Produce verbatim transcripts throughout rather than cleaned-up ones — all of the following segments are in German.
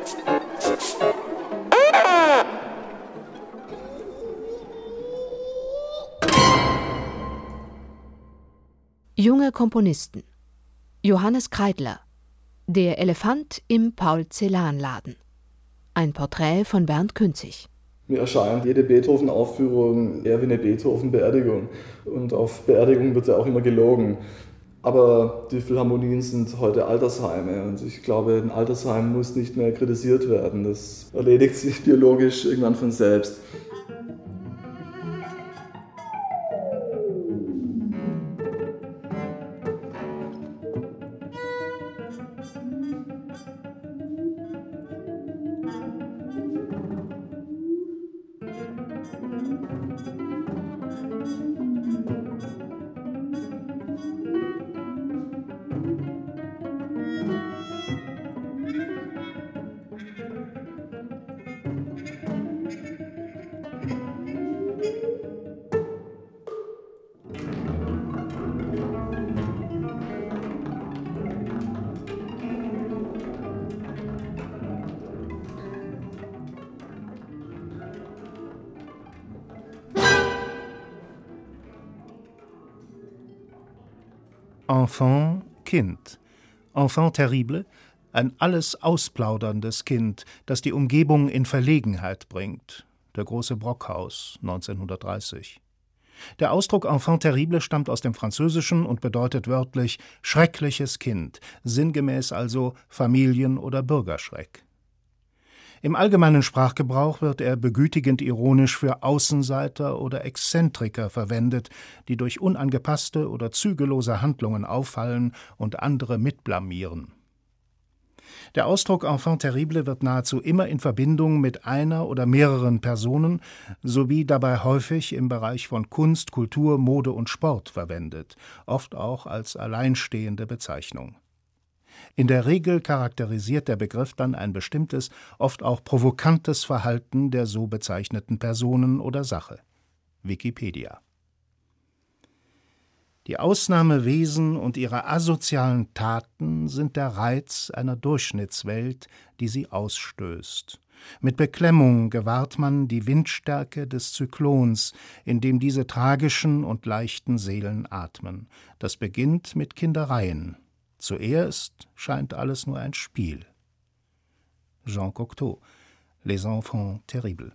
Junge Komponisten. Johannes Kreidler. Der Elefant im Paul-Celan-Laden. Ein Porträt von Bernd Künzig. Mir erscheint jede Beethoven-Aufführung eher wie eine Beethoven-Beerdigung. Und auf Beerdigung wird ja auch immer gelogen. Aber die Philharmonien sind heute Altersheime. Und ich glaube, ein Altersheim muss nicht mehr kritisiert werden. Das erledigt sich biologisch irgendwann von selbst. Enfant, Kind. Enfant terrible, ein alles ausplauderndes Kind, das die Umgebung in Verlegenheit bringt. Der große Brockhaus, neunzehnhundertdreißig. Der Ausdruck Enfant terrible stammt aus dem Französischen und bedeutet wörtlich schreckliches Kind, sinngemäß also Familien- oder Bürgerschreck. Im allgemeinen Sprachgebrauch wird er begütigend ironisch für Außenseiter oder Exzentriker verwendet, die durch unangepasste oder zügellose Handlungen auffallen und andere mitblamieren. Der Ausdruck Enfant terrible wird nahezu immer in Verbindung mit einer oder mehreren Personen sowie dabei häufig im Bereich von Kunst, Kultur, Mode und Sport verwendet, oft auch als alleinstehende Bezeichnung. In der Regel charakterisiert der Begriff dann ein bestimmtes, oft auch provokantes Verhalten der so bezeichneten Personen oder Sache. Wikipedia. Die Ausnahmewesen und ihre asozialen Taten sind der Reiz einer Durchschnittswelt, die sie ausstößt. Mit Beklemmung gewahrt man die Windstärke des Zyklons, in dem diese tragischen und leichten Seelen atmen. Das beginnt mit Kindereien. Zuerst scheint alles nur ein Spiel. Jean Cocteau, Les Enfants terribles.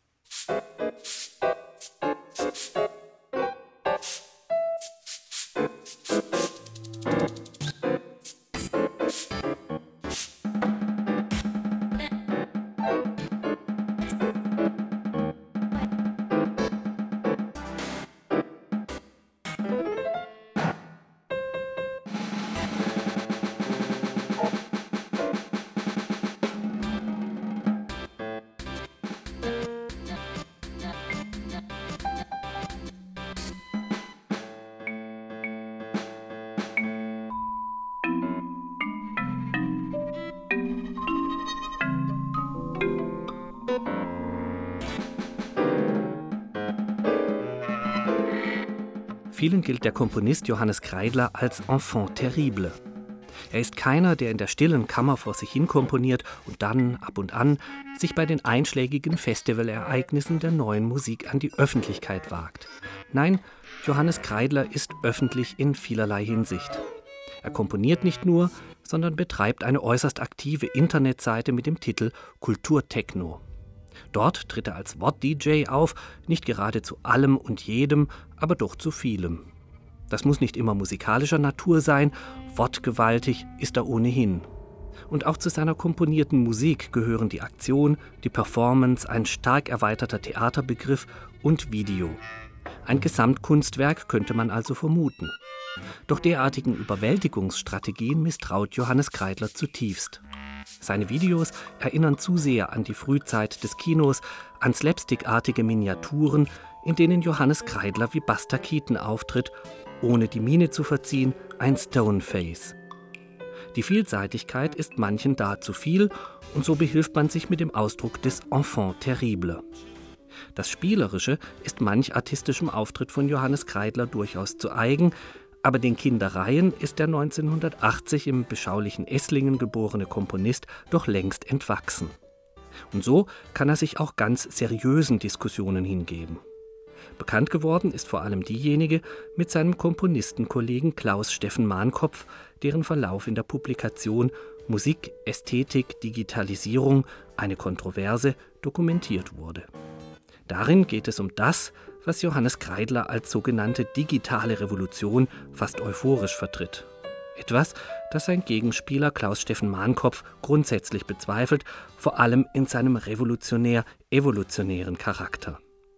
Vielen gilt der Komponist Johannes Kreidler als Enfant terrible. Er ist keiner, der in der stillen Kammer vor sich hin komponiert und dann, ab und an, sich bei den einschlägigen Festivalereignissen der neuen Musik an die Öffentlichkeit wagt. Nein, Johannes Kreidler ist öffentlich in vielerlei Hinsicht. Er komponiert nicht nur, sondern betreibt eine äußerst aktive Internetseite mit dem Titel Kulturtechno. Dort tritt er als Wort-D J auf, nicht gerade zu allem und jedem, aber doch zu vielem. Das muss nicht immer musikalischer Natur sein, wortgewaltig ist er ohnehin. Und auch zu seiner komponierten Musik gehören die Aktion, die Performance, ein stark erweiterter Theaterbegriff und Video. Ein Gesamtkunstwerk könnte man also vermuten. Doch derartigen Überwältigungsstrategien misstraut Johannes Kreidler zutiefst. Seine Videos erinnern zu sehr an die Frühzeit des Kinos, an slapstickartige Miniaturen, in denen Johannes Kreidler wie Buster Keaton auftritt, ohne die Miene zu verziehen, ein Stoneface. Die Vielseitigkeit ist manchen da zu viel und so behilft man sich mit dem Ausdruck des Enfant terrible. Das Spielerische ist manch artistischem Auftritt von Johannes Kreidler durchaus zu eigen, Aber den Kindereien ist der neunzehnhundertachtzig im beschaulichen Esslingen geborene Komponist doch längst entwachsen. Und so kann er sich auch ganz seriösen Diskussionen hingeben. Bekannt geworden ist vor allem diejenige mit seinem Komponistenkollegen Klaus Steffen Mahnkopf, deren Verlauf in der Publikation Musik, Ästhetik, Digitalisierung, eine Kontroverse dokumentiert wurde. Darin geht es um das, was Johannes Kreidler als sogenannte digitale Revolution fast euphorisch vertritt. Etwas, das sein Gegenspieler Klaus Steffen Mahnkopf grundsätzlich bezweifelt, vor allem in seinem revolutionär-evolutionären Charakter.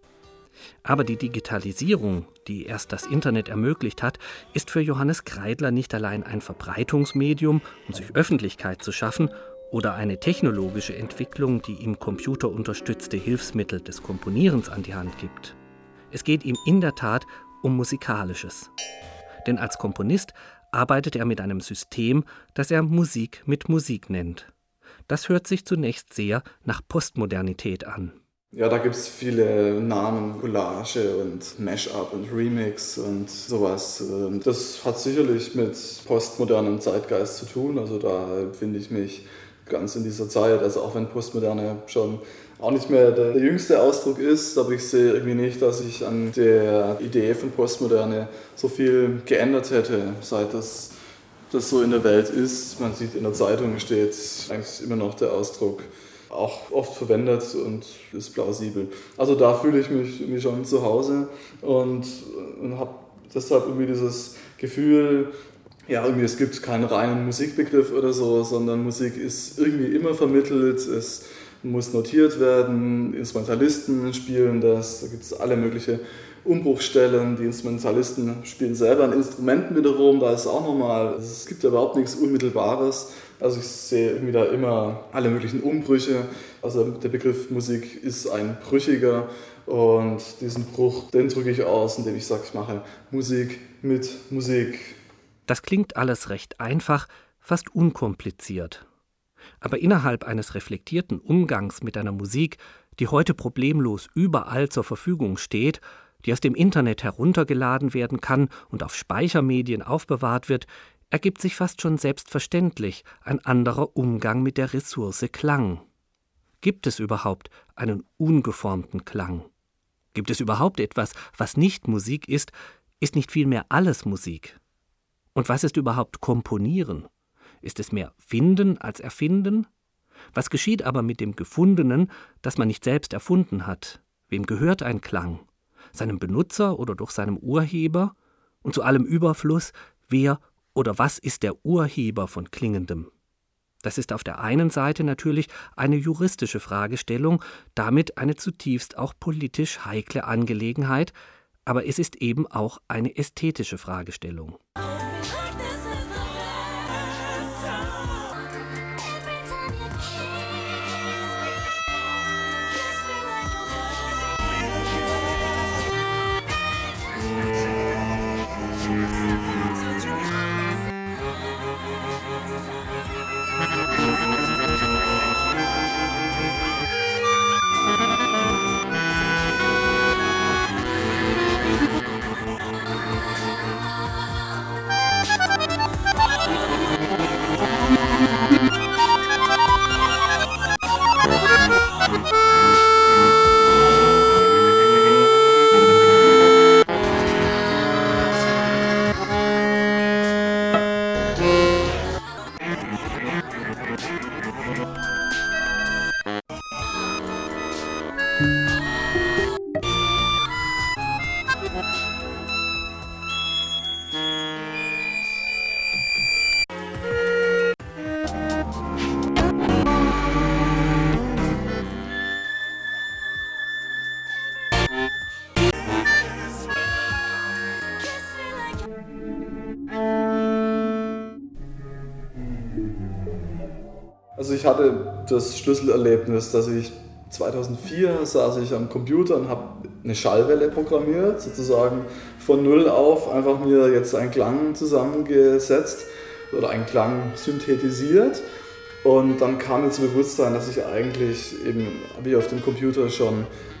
Aber die Digitalisierung, die erst das Internet ermöglicht hat, ist für Johannes Kreidler nicht allein ein Verbreitungsmedium, um sich Öffentlichkeit zu schaffen, oder eine technologische Entwicklung, die ihm computerunterstützte Hilfsmittel des Komponierens an die Hand gibt. Es geht ihm in der Tat um Musikalisches. Denn als Komponist arbeitet er mit einem System, das er Musik mit Musik nennt. Das hört sich zunächst sehr nach Postmodernität an. Ja, da gibt es viele Namen, Collage und Mashup und Remix und sowas. Das hat sicherlich mit postmodernem Zeitgeist zu tun. Also da finde ich mich ganz in dieser Zeit, also auch wenn Postmoderne schon auch nicht mehr der, der jüngste Ausdruck ist, aber ich sehe irgendwie nicht, dass sich an der Idee von Postmoderne so viel geändert hätte, seit das, das so in der Welt ist. Man sieht, in der Zeitung steht eigentlich immer noch der Ausdruck, auch oft verwendet und ist plausibel. Also da fühle ich mich irgendwie schon zu Hause und, und habe deshalb irgendwie dieses Gefühl, ja, irgendwie es gibt keinen reinen Musikbegriff oder so, sondern Musik ist irgendwie immer vermittelt, es muss notiert werden, Instrumentalisten spielen das, da gibt es alle möglichen Umbruchstellen, die Instrumentalisten spielen selber an Instrumenten wiederum, da ist auch nochmal, also es gibt ja überhaupt nichts Unmittelbares, also ich sehe irgendwie da immer alle möglichen Umbrüche, also der Begriff Musik ist ein brüchiger und diesen Bruch, den drücke ich aus, indem ich sage, ich mache Musik mit Musik. Das klingt alles recht einfach, fast unkompliziert. Aber innerhalb eines reflektierten Umgangs mit einer Musik, die heute problemlos überall zur Verfügung steht, die aus dem Internet heruntergeladen werden kann und auf Speichermedien aufbewahrt wird, ergibt sich fast schon selbstverständlich ein anderer Umgang mit der Ressource Klang. Gibt es überhaupt einen ungeformten Klang? Gibt es überhaupt etwas, was nicht Musik ist? Ist nicht vielmehr alles Musik? Und was ist überhaupt Komponieren? Ist es mehr Finden als Erfinden? Was geschieht aber mit dem Gefundenen, das man nicht selbst erfunden hat? Wem gehört ein Klang? Seinem Benutzer oder durch seinem Urheber? Und zu allem Überfluss, wer oder was ist der Urheber von Klingendem? Das ist auf der einen Seite natürlich eine juristische Fragestellung, damit eine zutiefst auch politisch heikle Angelegenheit, aber es ist eben auch eine ästhetische Fragestellung. Also ich hatte das Schlüsselerlebnis, dass ich zweitausendvier saß ich am Computer und habe eine Schallwelle programmiert, sozusagen von null auf einfach mir jetzt einen Klang zusammengesetzt oder einen Klang synthetisiert. Und dann kam mir zu Bewusstsein, dass ich eigentlich eben, habe ich auf dem Computer schon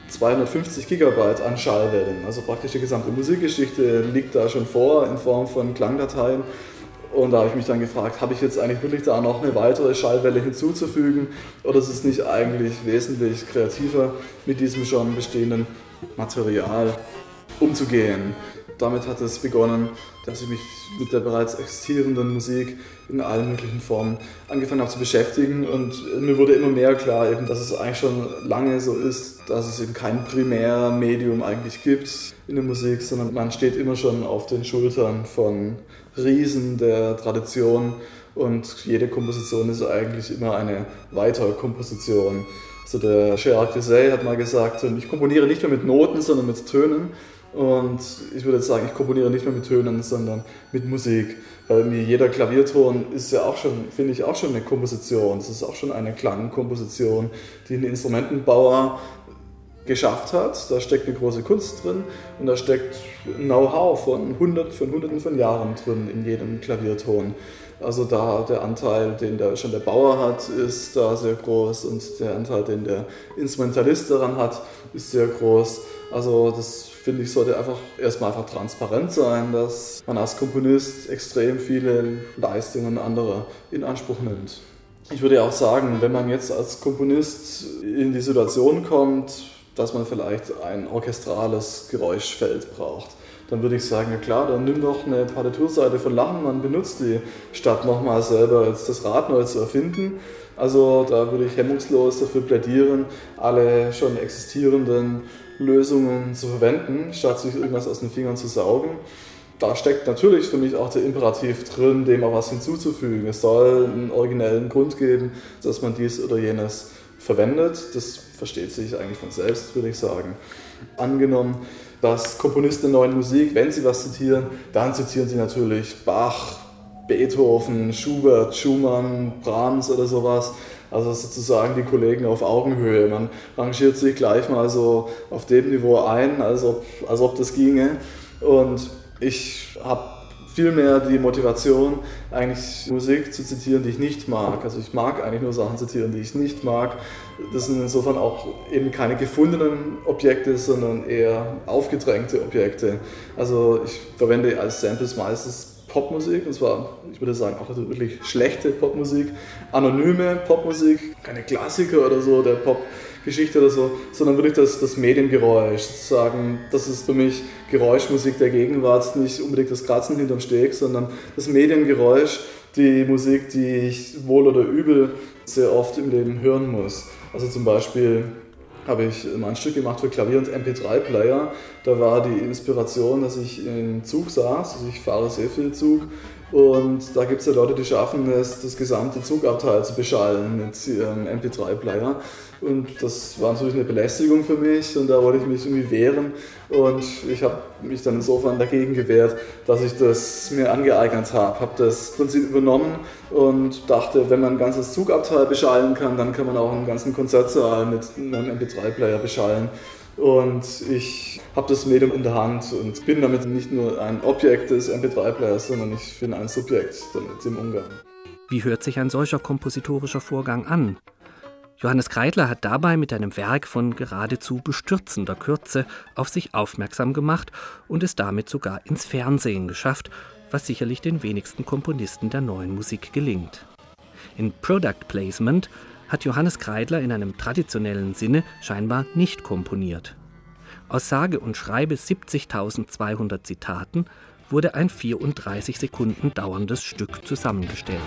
zweihundertfünfzig Gigabyte an Schallwellen. Also praktisch die gesamte Musikgeschichte liegt da schon vor in Form von Klangdateien. Und da habe ich mich dann gefragt, habe ich jetzt eigentlich wirklich da noch eine weitere Schallwelle hinzuzufügen oder ist es nicht eigentlich wesentlich kreativer, mit diesem schon bestehenden Material umzugehen? Damit hat es begonnen, dass ich mich mit der bereits existierenden Musik in allen möglichen Formen angefangen habe zu beschäftigen und mir wurde immer mehr klar, eben, dass es eigentlich schon lange so ist, dass es eben kein Primärmedium eigentlich gibt in der Musik, sondern man steht immer schon auf den Schultern von Riesen der Tradition und jede Komposition ist eigentlich immer eine Weiterkomposition. Also der Gérard Griset hat mal gesagt, ich komponiere nicht mehr mit Noten, sondern mit Tönen. Und ich würde jetzt sagen, ich komponiere nicht mehr mit Tönen, sondern mit Musik. Weil jeder Klavierton ist ja auch schon, finde ich, auch schon eine Komposition. Das ist auch schon eine Klangkomposition, die ein Instrumentenbauer geschafft hat. Da steckt eine große Kunst drin und da steckt Know-how von, hundert, von Hunderten von Jahren drin in jedem Klavierton. Also da der Anteil, den der, schon der Bauer hat, ist da sehr groß und der Anteil, den der Instrumentalist daran hat, ist sehr groß. Also das finde ich, sollte einfach erstmal einfach transparent sein, dass man als Komponist extrem viele Leistungen anderer in Anspruch nimmt. Ich würde auch sagen, wenn man jetzt als Komponist in die Situation kommt, dass man vielleicht ein orchestrales Geräuschfeld braucht, dann würde ich sagen, ja klar, dann nimm doch eine Partiturseite von Lachenmann, benutzt die, statt nochmal selber jetzt das Rad neu zu erfinden. Also da würde ich hemmungslos dafür plädieren, alle schon existierenden Lösungen zu verwenden, statt sich irgendwas aus den Fingern zu saugen. Da steckt natürlich für mich auch der Imperativ drin, dem auch was hinzuzufügen. Es soll einen originellen Grund geben, dass man dies oder jenes verwendet. Das versteht sich eigentlich von selbst, würde ich sagen. Angenommen, dass Komponisten der neuen Musik, wenn sie was zitieren, dann zitieren sie natürlich Bach, Beethoven, Schubert, Schumann, Brahms oder sowas. Also sozusagen die Kollegen auf Augenhöhe. Man rangiert sich gleich mal so auf dem Niveau ein, als ob, als ob das ginge. Und ich habe vielmehr die Motivation, eigentlich Musik zu zitieren, die ich nicht mag. Also ich mag eigentlich nur Sachen zitieren, die ich nicht mag. Das sind insofern auch eben keine gefundenen Objekte, sondern eher aufgedrängte Objekte. Also ich verwende als Samples meistens Popmusik, und zwar, ich würde sagen, auch wirklich schlechte Popmusik, anonyme Popmusik, keine Klassiker oder so der Popgeschichte oder so, sondern wirklich das, das Mediengeräusch, sozusagen, das ist für mich Geräuschmusik der Gegenwart, nicht unbedingt das Kratzen hinterm Steg, sondern das Mediengeräusch, die Musik, die ich wohl oder übel sehr oft im Leben hören muss. Also zum Beispiel habe ich mal ein Stück gemacht für Klavier und M P drei Player. Da war die Inspiration, dass ich im Zug saß, also ich fahre sehr viel Zug und da gibt es ja Leute, die schaffen es, das gesamte Zugabteil zu beschallen mit ihrem M P drei Player. Und das war natürlich eine Belästigung für mich und da wollte ich mich irgendwie wehren und ich habe mich dann insofern dagegen gewehrt, dass ich das mir angeeignet habe, habe das Prinzip übernommen und dachte, wenn man ein ganzes Zugabteil beschallen kann, dann kann man auch einen ganzen Konzertsaal mit einem M P drei Player beschallen. Und ich habe das Medium in der Hand und bin damit nicht nur ein Objekt des M P drei Players, sondern ich bin ein Subjekt damit im Umgang. Wie hört sich ein solcher kompositorischer Vorgang an? Johannes Kreidler hat dabei mit einem Werk von geradezu bestürzender Kürze auf sich aufmerksam gemacht und es damit sogar ins Fernsehen geschafft, was sicherlich den wenigsten Komponisten der neuen Musik gelingt. In Product Placement hat Johannes Kreidler in einem traditionellen Sinne scheinbar nicht komponiert. Aus sage und schreibe siebzigtausendzweihundert Zitaten wurde ein vierunddreißig Sekunden dauerndes Stück zusammengestellt.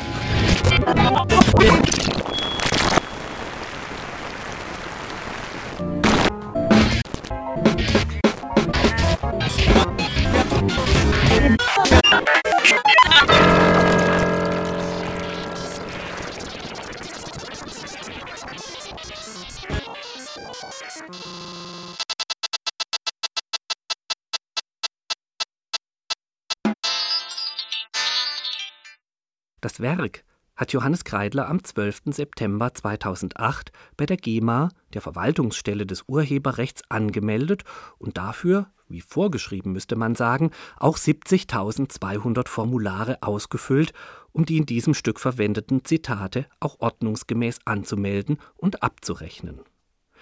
Das Werk hat Johannes Kreidler am zwölften September zweitausendacht bei der GEMA, der Verwaltungsstelle des Urheberrechts, angemeldet und dafür, wie vorgeschrieben müsste man sagen, auch siebzigtausendzweihundert Formulare ausgefüllt, um die in diesem Stück verwendeten Zitate auch ordnungsgemäß anzumelden und abzurechnen.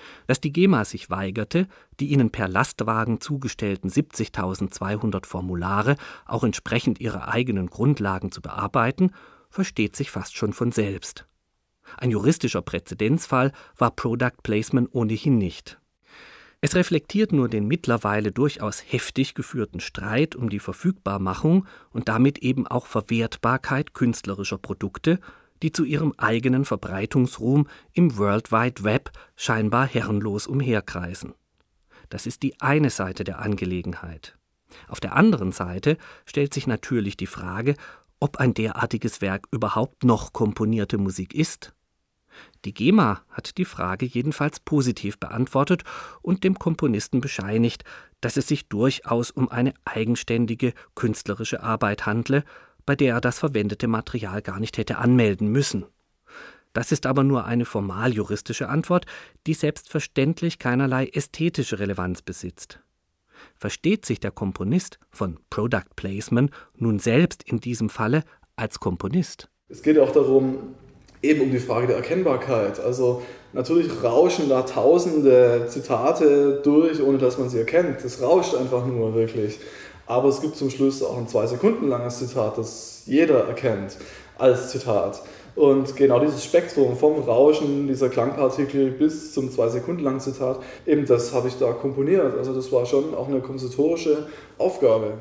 Dass die GEMA sich weigerte, die ihnen per Lastwagen zugestellten siebzigtausendzweihundert Formulare auch entsprechend ihrer eigenen Grundlagen zu bearbeiten, versteht sich fast schon von selbst. Ein juristischer Präzedenzfall war Product Placement ohnehin nicht. Es reflektiert nur den mittlerweile durchaus heftig geführten Streit um die Verfügbarmachung und damit eben auch Verwertbarkeit künstlerischer Produkte, die zu ihrem eigenen Verbreitungsruhm im World Wide Web scheinbar herrenlos umherkreisen. Das ist die eine Seite der Angelegenheit. Auf der anderen Seite stellt sich natürlich die Frage, ob ein derartiges Werk überhaupt noch komponierte Musik ist. Die GEMA hat die Frage jedenfalls positiv beantwortet und dem Komponisten bescheinigt, dass es sich durchaus um eine eigenständige künstlerische Arbeit handle, bei der er das verwendete Material gar nicht hätte anmelden müssen. Das ist aber nur eine formal-juristische Antwort, die selbstverständlich keinerlei ästhetische Relevanz besitzt. Versteht sich der Komponist von Product Placement nun selbst in diesem Falle als Komponist? Es geht auch darum, eben um die Frage der Erkennbarkeit. Also natürlich rauschen da tausende Zitate durch, ohne dass man sie erkennt. Das rauscht einfach nur wirklich. Aber es gibt zum Schluss auch ein zwei Sekunden langes Zitat, das jeder erkennt als Zitat. Und genau dieses Spektrum vom Rauschen dieser Klangpartikel bis zum zwei Sekunden langen Zitat, eben das habe ich da komponiert. Also das war schon auch eine kompositorische Aufgabe.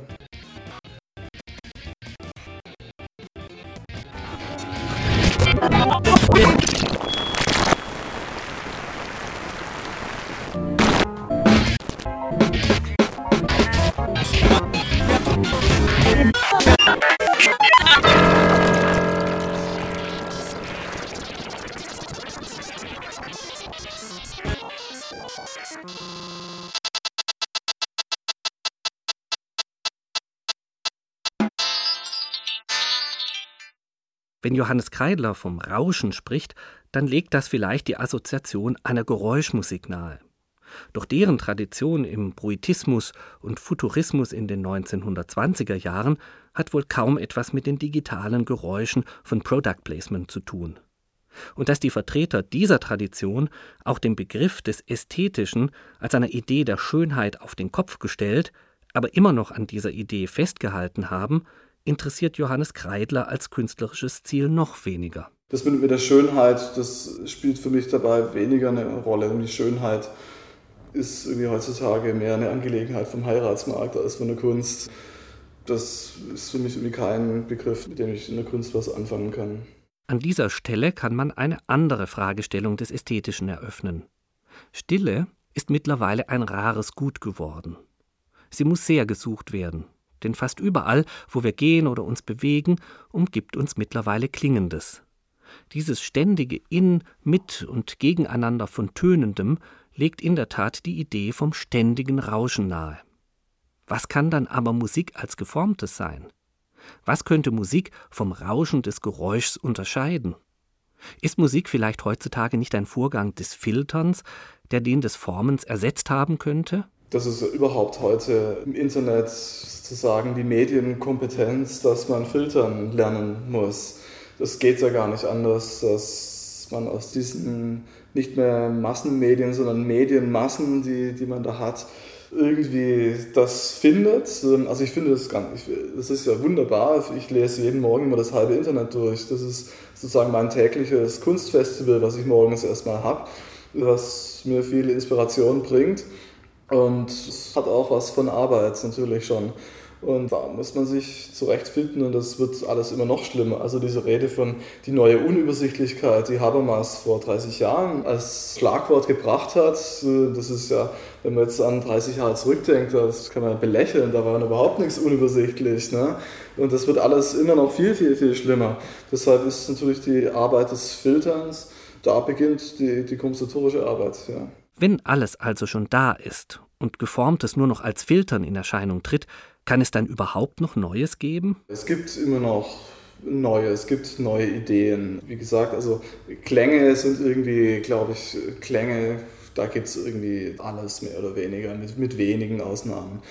Wenn Johannes Kreidler vom Rauschen spricht, dann legt das vielleicht die Assoziation einer Geräuschmusik nahe. Doch deren Tradition im Bruitismus und Futurismus in den neunzehnhundertzwanziger Jahren hat wohl kaum etwas mit den digitalen Geräuschen von Product Placement zu tun. Und dass die Vertreter dieser Tradition auch den Begriff des Ästhetischen als einer Idee der Schönheit auf den Kopf gestellt, aber immer noch an dieser Idee festgehalten haben, interessiert Johannes Kreidler als künstlerisches Ziel noch weniger. Das mit der Schönheit, das spielt für mich dabei weniger eine Rolle. Und die Schönheit ist irgendwie heutzutage mehr eine Angelegenheit vom Heiratsmarkt als von der Kunst. Das ist für mich irgendwie kein Begriff, mit dem ich in der Kunst was anfangen kann. An dieser Stelle kann man eine andere Fragestellung des Ästhetischen eröffnen. Stille ist mittlerweile ein rares Gut geworden. Sie muss sehr gesucht werden. Denn fast überall, wo wir gehen oder uns bewegen, umgibt uns mittlerweile Klingendes. Dieses ständige In-, Mit- und Gegeneinander von Tönendem legt in der Tat die Idee vom ständigen Rauschen nahe. Was kann dann aber Musik als Geformtes sein? Was könnte Musik vom Rauschen des Geräuschs unterscheiden? Ist Musik vielleicht heutzutage nicht ein Vorgang des Filterns, der den des Formens ersetzt haben könnte? Das ist überhaupt heute im Internet sozusagen die Medienkompetenz, dass man filtern lernen muss. Das geht ja gar nicht anders, dass man aus diesen nicht mehr Massenmedien, sondern Medienmassen, die, die man da hat, irgendwie das findet. Also ich finde das gar nicht, das ist ja wunderbar. Ich lese jeden Morgen immer das halbe Internet durch. Das ist sozusagen mein tägliches Kunstfestival, was ich morgens erstmal habe, was mir viel Inspiration bringt. Und es hat auch was von Arbeit natürlich schon. Und da muss man sich zurechtfinden und das wird alles immer noch schlimmer. Also diese Rede von die neue Unübersichtlichkeit, die Habermas vor dreißig Jahren als Schlagwort gebracht hat, das ist ja, wenn man jetzt an dreißig Jahre zurückdenkt, das kann man belächeln, da war überhaupt nichts unübersichtlich. Ne? Und das wird alles immer noch viel, viel, viel schlimmer. Deshalb ist natürlich die Arbeit des Filterns, da beginnt die, die kompositorische Arbeit. Ja. Wenn alles also schon da ist und Geformtes nur noch als Filtern in Erscheinung tritt, kann es dann überhaupt noch Neues geben? Es gibt immer noch neue, es gibt neue Ideen. Wie gesagt, also Klänge sind irgendwie, glaube ich, Klänge, da gibt es irgendwie alles mehr oder weniger, mit, mit wenigen Ausnahmen.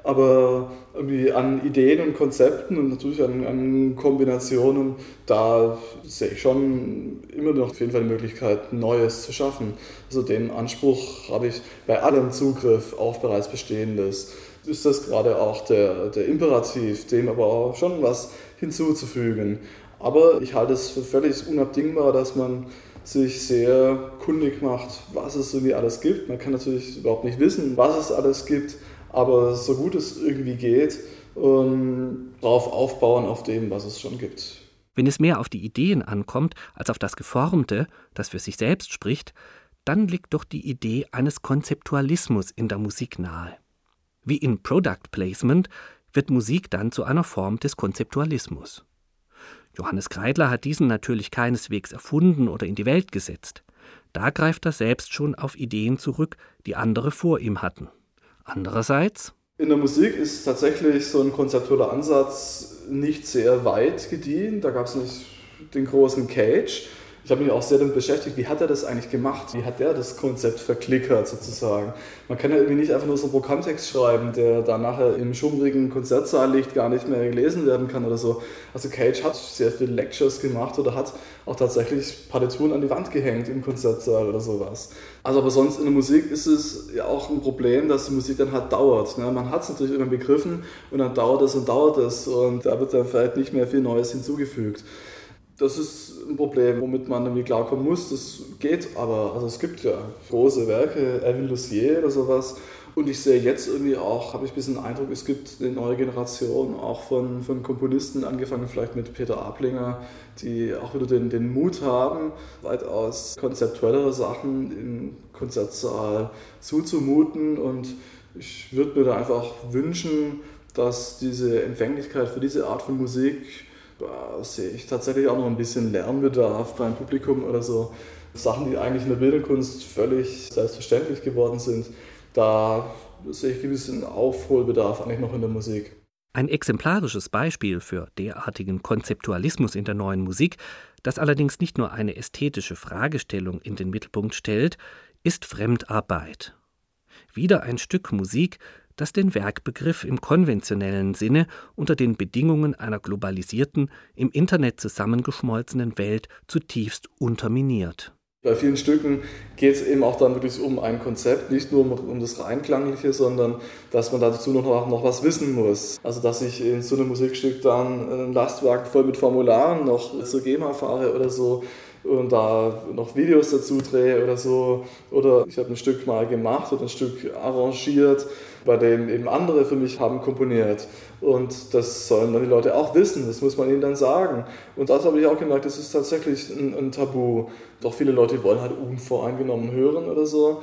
Aber irgendwie an Ideen und Konzepten und natürlich an, an Kombinationen, da sehe ich schon immer noch auf jeden Fall die Möglichkeit, Neues zu schaffen. Also den Anspruch habe ich bei allem Zugriff auf bereits Bestehendes. Ist das gerade auch der, der Imperativ, dem aber auch schon was hinzuzufügen. Aber ich halte es für völlig unabdingbar, dass man sich sehr kundig macht, was es irgendwie alles gibt. Man kann natürlich überhaupt nicht wissen, was es alles gibt, aber so gut es irgendwie geht, ähm, darauf aufbauen, auf dem, was es schon gibt. Wenn es mehr auf die Ideen ankommt, als auf das Geformte, das für sich selbst spricht, dann liegt doch die Idee eines Konzeptualismus in der Musik nahe. Wie in Product Placement wird Musik dann zu einer Form des Konzeptualismus. Johannes Kreidler hat diesen natürlich keineswegs erfunden oder in die Welt gesetzt. Da greift er selbst schon auf Ideen zurück, die andere vor ihm hatten. Andererseits: In der Musik ist tatsächlich so ein konzeptueller Ansatz nicht sehr weit gediehen. Da gab es nicht den großen Cage. Ich habe mich auch sehr damit beschäftigt, wie hat er das eigentlich gemacht? Wie hat der das Konzept verklickert sozusagen? Man kann ja irgendwie nicht einfach nur so einen Programmtext schreiben, der dann nachher im schummrigen Konzertsaal liegt, gar nicht mehr gelesen werden kann oder so. Also Cage hat sehr viele Lectures gemacht oder hat auch tatsächlich Partituren an die Wand gehängt im Konzertsaal oder sowas. Also aber sonst in der Musik ist es ja auch ein Problem, dass die Musik dann halt dauert. Ne? Man hat es natürlich immer begriffen und dann dauert es und dauert es und da wird dann vielleicht nicht mehr viel Neues hinzugefügt. Das ist ein Problem, womit man irgendwie klarkommen muss. Das geht aber. Also es gibt ja große Werke, Elvin Lussier oder sowas. Und ich sehe jetzt irgendwie auch, habe ich ein bisschen den Eindruck, es gibt eine neue Generation auch von, von Komponisten, angefangen vielleicht mit Peter Ablinger, die auch wieder den, den Mut haben, weitaus konzeptuellere Sachen im Konzertsaal zuzumuten. Und ich würde mir da einfach wünschen, dass diese Empfänglichkeit für diese Art von Musik, da sehe ich tatsächlich auch noch ein bisschen Lernbedarf beim Publikum oder so. Sachen, die eigentlich in der Bildungskunst völlig selbstverständlich geworden sind, da sehe ich gewissen Aufholbedarf eigentlich noch in der Musik. Ein exemplarisches Beispiel für derartigen Konzeptualismus in der neuen Musik, das allerdings nicht nur eine ästhetische Fragestellung in den Mittelpunkt stellt, ist Fremdarbeit. Wieder ein Stück Musik, das den Werkbegriff im konventionellen Sinne unter den Bedingungen einer globalisierten, im Internet zusammengeschmolzenen Welt zutiefst unterminiert. Bei vielen Stücken geht es eben auch dann wirklich um ein Konzept, nicht nur um, um das Reinklangliche, sondern dass man dazu noch, noch was wissen muss. Also dass ich in so einem Musikstück dann einen Lastwagen voll mit Formularen noch zur GEMA fahre oder so und da noch Videos dazu drehe oder so. Oder ich habe ein Stück mal gemacht oder ein Stück arrangiert, bei dem eben andere für mich haben komponiert. Und das sollen dann die Leute auch wissen, das muss man ihnen dann sagen. Und das habe ich auch gemerkt, das ist tatsächlich ein, ein Tabu. Doch viele Leute wollen halt unvoreingenommen hören oder so.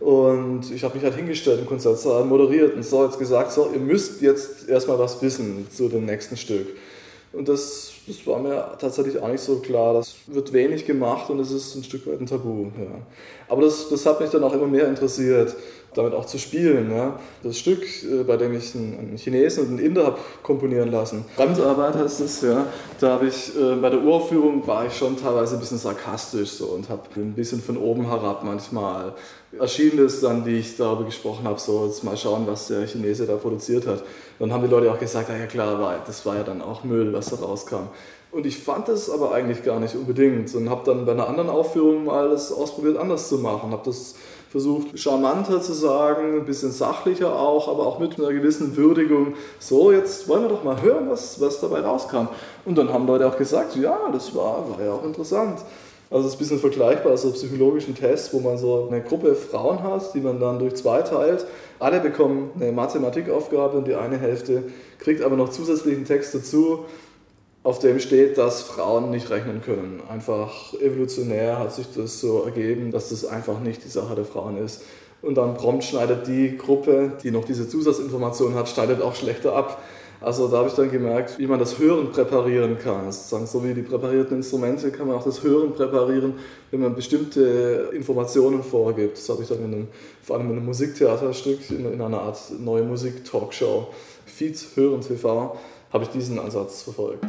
Und ich habe mich halt hingestellt im Konzertsaal, moderiert und so jetzt gesagt, so, ihr müsst jetzt erstmal was wissen zu dem nächsten Stück. Und das, das war mir tatsächlich auch nicht so klar. Das wird wenig gemacht und es ist ein Stück weit ein Tabu. Ja. Aber das, das hat mich dann auch immer mehr interessiert, damit auch zu spielen. Ja. Das Stück, bei dem ich einen Chinesen und einen Inder habe komponieren lassen, Fremdarbeit heißt es, ja, da habe ich, bei der Uraufführung war ich schon teilweise ein bisschen sarkastisch so und habe ein bisschen von oben herab manchmal Erschienenes dann, die ich darüber gesprochen habe, so jetzt mal schauen, was der Chinese da produziert hat. Dann haben die Leute auch gesagt, ja klar, war, das war ja dann auch Müll, was da rauskam. Und ich fand das aber eigentlich gar nicht unbedingt und habe dann bei einer anderen Aufführung mal das ausprobiert, anders zu machen. Habe das versucht, charmanter zu sagen, ein bisschen sachlicher auch, aber auch mit einer gewissen Würdigung. So, jetzt wollen wir doch mal hören, was, was dabei rauskam. Und dann haben Leute auch gesagt, ja, das war, war ja auch interessant. Also es ist ein bisschen vergleichbar, so psychologischen Test, wo man so eine Gruppe Frauen hat, die man dann durch zwei teilt. Alle bekommen eine Mathematikaufgabe und die eine Hälfte kriegt aber noch zusätzlichen Text dazu, auf dem steht, dass Frauen nicht rechnen können. Einfach evolutionär hat sich das so ergeben, dass das einfach nicht die Sache der Frauen ist. Und dann prompt schneidet die Gruppe, die noch diese Zusatzinformation hat, schneidet auch schlechter ab. Also da habe ich dann gemerkt, wie man das Hören präparieren kann. Sozusagen so wie die präparierten Instrumente kann man auch das Hören präparieren, wenn man bestimmte Informationen vorgibt. Das habe ich dann in einem, vor allem in einem Musiktheaterstück, in, in einer Art neue Musik-Talkshow, Feeds Hören T V, habe ich diesen Ansatz verfolgt.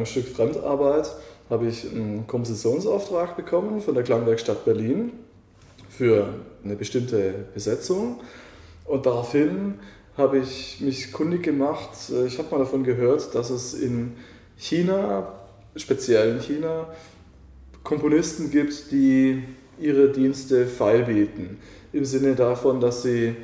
meinem Stück Fremdarbeit habe ich einen Kompositionsauftrag bekommen von der Klangwerkstatt Berlin für eine bestimmte Besetzung. Und daraufhin habe ich mich kundig gemacht, ich habe mal davon gehört, dass es in China, speziell in China, Komponisten gibt, die ihre Dienste feilbieten. Im Sinne davon, dass sie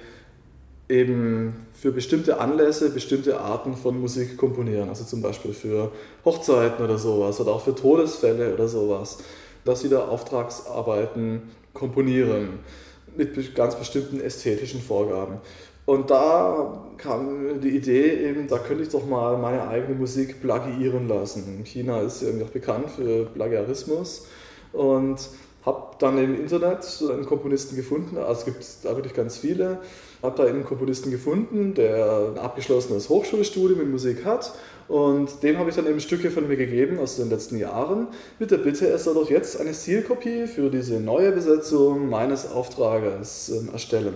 eben für bestimmte Anlässe bestimmte Arten von Musik komponieren. Also zum Beispiel für Hochzeiten oder sowas oder auch für Todesfälle oder sowas. Dass sie da Auftragsarbeiten komponieren mit ganz bestimmten ästhetischen Vorgaben. Und da kam die Idee eben, da könnte ich doch mal meine eigene Musik plagiieren lassen. China ist irgendwie auch bekannt für Plagiarismus und habe dann im Internet einen Komponisten gefunden, also es gibt da wirklich ganz viele, habe da einen Komponisten gefunden, der ein abgeschlossenes Hochschulstudium in Musik hat und dem habe ich dann eben Stücke von mir gegeben aus den letzten Jahren mit der Bitte, er soll doch jetzt eine Stilkopie für diese neue Besetzung meines Auftrages erstellen.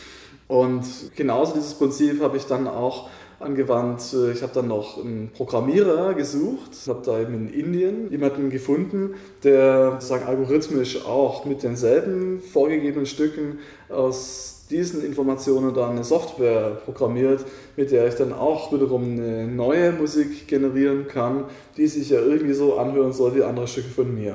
Und genauso dieses Prinzip habe ich dann auch angewandt. Ich habe dann noch einen Programmierer gesucht, habe da eben in Indien jemanden gefunden, der sozusagen algorithmisch auch mit denselben vorgegebenen Stücken aus diesen Informationen dann eine Software programmiert, mit der ich dann auch wiederum eine neue Musik generieren kann, die sich ja irgendwie so anhören soll wie andere Stücke von mir.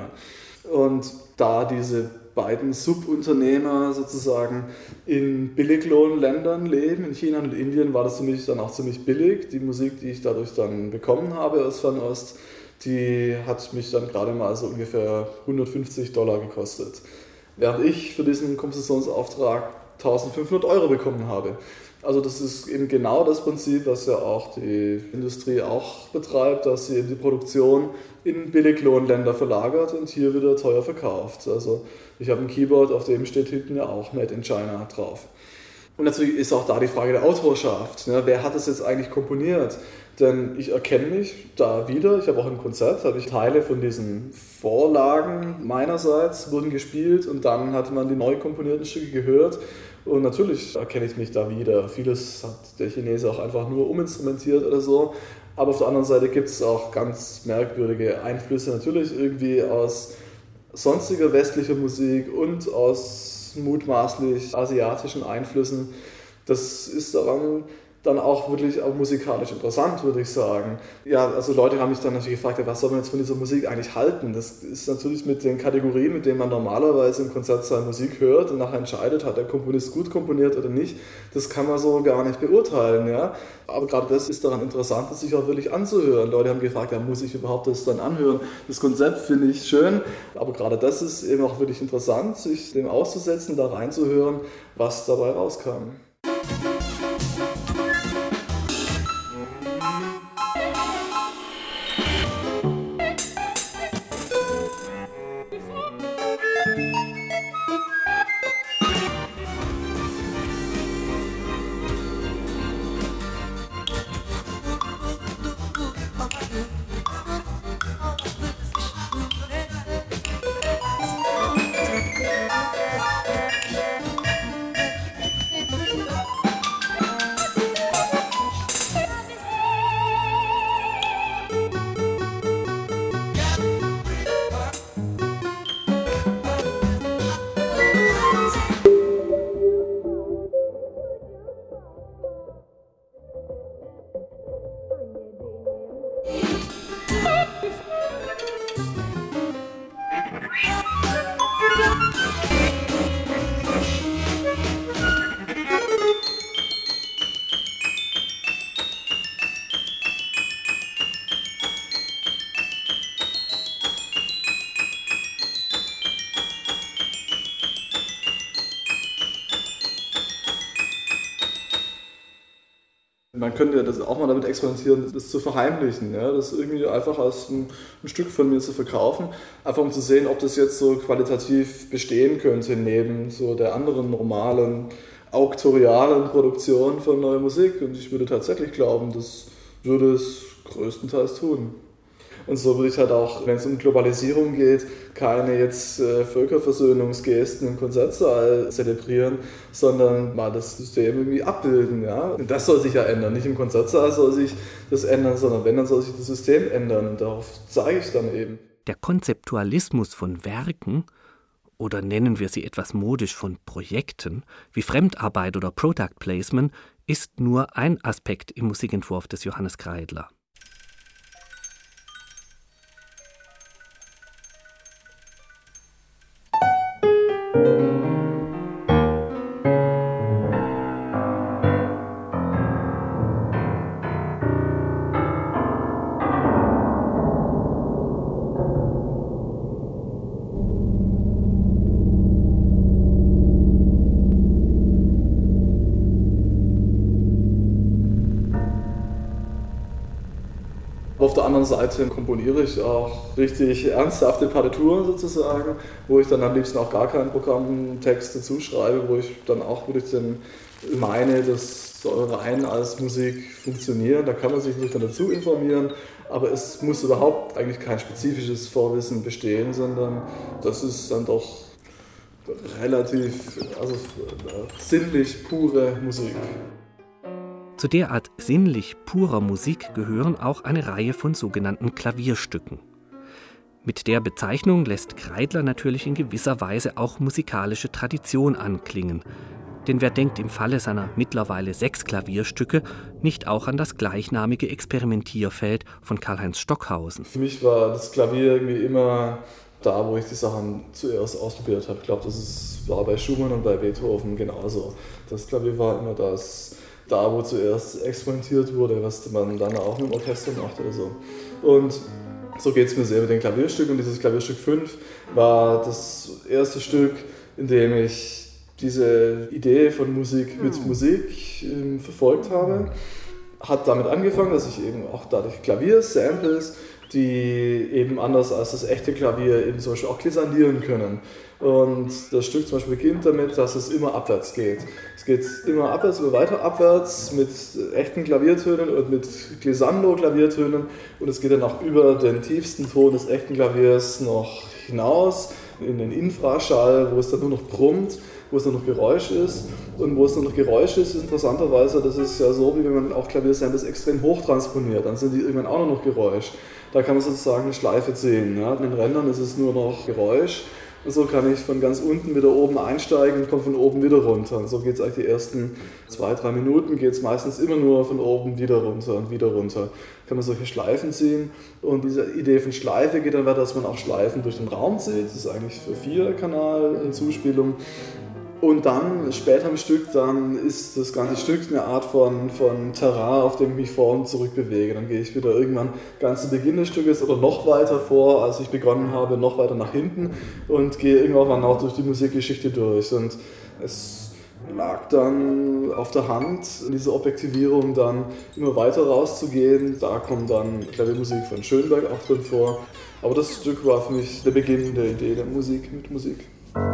Und da diese beiden Subunternehmer sozusagen in Billiglohnländern leben, in China und Indien, war das für mich dann auch ziemlich billig. Die Musik, die ich dadurch dann bekommen habe aus Fernost, die hat mich dann gerade mal so ungefähr hundertfünfzig Dollar gekostet. Während ich für diesen Kompositionsauftrag eintausendfünfhundert Euro bekommen habe. Also das ist eben genau das Prinzip, was ja auch die Industrie auch betreibt, dass sie eben die Produktion in Billiglohnländer verlagert und hier wieder teuer verkauft. Also ich habe ein Keyboard, auf dem steht hinten ja auch Made in China drauf. Und natürlich ist auch da die Frage der Autorschaft. Ne? Wer hat es jetzt eigentlich komponiert? Denn ich erkenne mich da wieder. Ich habe auch im Konzert, habe ich Teile von diesen Vorlagen meinerseits wurden gespielt und dann hatte man die neu komponierten Stücke gehört. Und natürlich erkenne ich mich da wieder. Vieles hat der Chinese auch einfach nur uminstrumentiert oder so. Aber auf der anderen Seite gibt es auch ganz merkwürdige Einflüsse natürlich irgendwie aus sonstiger westlicher Musik und aus mutmaßlich asiatischen Einflüssen. Das ist daran dann auch wirklich auch musikalisch interessant, würde ich sagen. Ja, also Leute haben mich dann natürlich gefragt, was soll man jetzt von dieser Musik eigentlich halten? Das ist natürlich mit den Kategorien, mit denen man normalerweise im Konzertsaal Musik hört und nachher entscheidet, hat der Komponist gut komponiert oder nicht, das kann man so gar nicht beurteilen. Ja? Aber gerade das ist daran interessant, das sich auch wirklich anzuhören. Leute haben gefragt, ja, muss ich überhaupt das dann anhören? Das Konzept finde ich schön, aber gerade das ist eben auch wirklich interessant, sich dem auszusetzen, da reinzuhören, was dabei rauskam. Man könnte ja das auch mal damit experimentieren, das zu verheimlichen, ja? Das irgendwie einfach als ein, ein Stück von mir zu verkaufen, einfach um zu sehen, ob das jetzt so qualitativ bestehen könnte neben so der anderen normalen, auktorialen Produktion von neuer Musik. Und ich würde tatsächlich glauben, das würde es größtenteils tun. Und so würde ich halt auch, wenn es um Globalisierung geht, keine jetzt äh, Völkerversöhnungsgesten im Konzertsaal zelebrieren, sondern mal das System irgendwie abbilden. Ja? Und das soll sich ja ändern. Nicht im Konzertsaal soll sich das ändern, sondern wenn, dann soll sich das System ändern. Und darauf zeige ich dann eben. Der Konzeptualismus von Werken, oder nennen wir sie etwas modisch von Projekten, wie Fremdarbeit oder Product Placement, ist nur ein Aspekt im Musikentwurf des Johannes Kreidler. Auf der anderen Seite komponiere ich auch richtig ernsthafte Partituren sozusagen, wo ich dann am liebsten auch gar keinen Programmtext dazu schreibe, wo ich dann auch wirklich dann meine, das soll rein als Musik funktionieren. Da kann man sich natürlich dann dazu informieren, aber es muss überhaupt eigentlich kein spezifisches Vorwissen bestehen, sondern das ist dann doch relativ also sinnlich pure Musik. Zu der Art sinnlich purer Musik gehören auch eine Reihe von sogenannten Klavierstücken. Mit der Bezeichnung lässt Kreidler natürlich in gewisser Weise auch musikalische Tradition anklingen. Denn wer denkt im Falle seiner mittlerweile sechs Klavierstücke nicht auch an das gleichnamige Experimentierfeld von Karlheinz Stockhausen? Für mich war das Klavier irgendwie immer da, wo ich die Sachen zuerst ausprobiert habe. Ich glaube, das ist, war bei Schumann und bei Beethoven genauso. Das Klavier war immer das, da wo zuerst experimentiert wurde, was man dann auch mit dem Orchester macht oder so. Und so geht es mir sehr mit den Klavierstücken. Und dieses Klavierstück fünf war das erste Stück, in dem ich diese Idee von Musik mit Musik äh, verfolgt habe. Hat damit angefangen, dass ich eben auch dadurch Klavier-Samples, die eben anders als das echte Klavier eben zum Beispiel auch glissanieren können. Und das Stück zum Beispiel beginnt damit, dass es immer abwärts geht. Es geht immer abwärts, immer weiter abwärts mit echten Klaviertönen und mit Glissando-Klaviertönen. Und es geht dann auch über den tiefsten Ton des echten Klaviers noch hinaus in den Infraschall, wo es dann nur noch brummt, wo es nur noch Geräusch ist. Und wo es nur noch Geräusch ist, ist interessanterweise, das ist ja so, wie wenn man auch Klaviersamples extrem hoch transponiert. Dann sind die irgendwann auch nur noch Geräusch. Da kann man sozusagen eine Schleife ziehen. Ja. In den Rändern ist es nur noch Geräusch. Und so kann ich von ganz unten wieder oben einsteigen und komme von oben wieder runter. Und so geht es eigentlich die ersten zwei, drei Minuten, geht es meistens immer nur von oben wieder runter und wieder runter. Kann man solche Schleifen ziehen. Und diese Idee von Schleife geht dann weiter, dass man auch Schleifen durch den Raum zieht. Das ist eigentlich für vier Kanal in Zuspielung. Und dann, später im Stück, dann ist das ganze Stück eine Art von, von Terrain, auf dem ich mich vor und zurück bewege. Dann gehe ich wieder irgendwann ganz zu Beginn des Stückes oder noch weiter vor, als ich begonnen habe, noch weiter nach hinten und gehe irgendwann auch durch die Musikgeschichte durch. Und es lag dann auf der Hand, in dieser Objektivierung dann immer weiter rauszugehen. Da kommt dann Klaviermusik von Schönberg auch drin vor. Aber das Stück war für mich der Beginn der Idee der Musik mit Musik.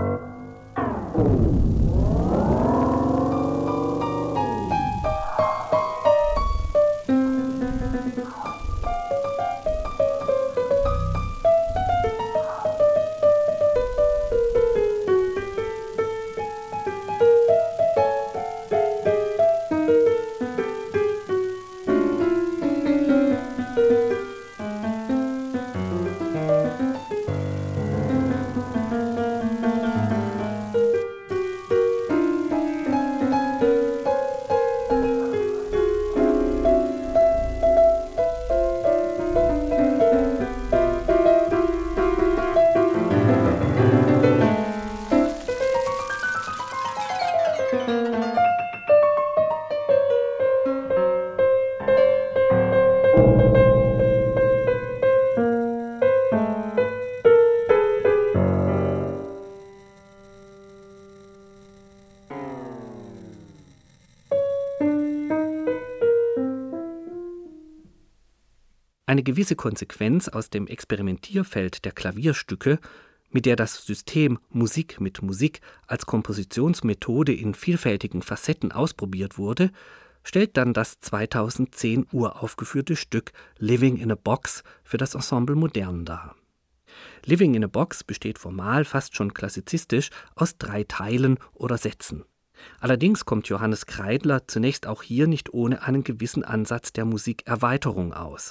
Eine gewisse Konsequenz aus dem Experimentierfeld der Klavierstücke, mit der das System Musik mit Musik als Kompositionsmethode in vielfältigen Facetten ausprobiert wurde, stellt dann das zweitausendzehn uraufgeführte Stück Living in a Box für das Ensemble Modern dar. Living in a Box besteht formal fast schon klassizistisch aus drei Teilen oder Sätzen. Allerdings kommt Johannes Kreidler zunächst auch hier nicht ohne einen gewissen Ansatz der Musikerweiterung aus.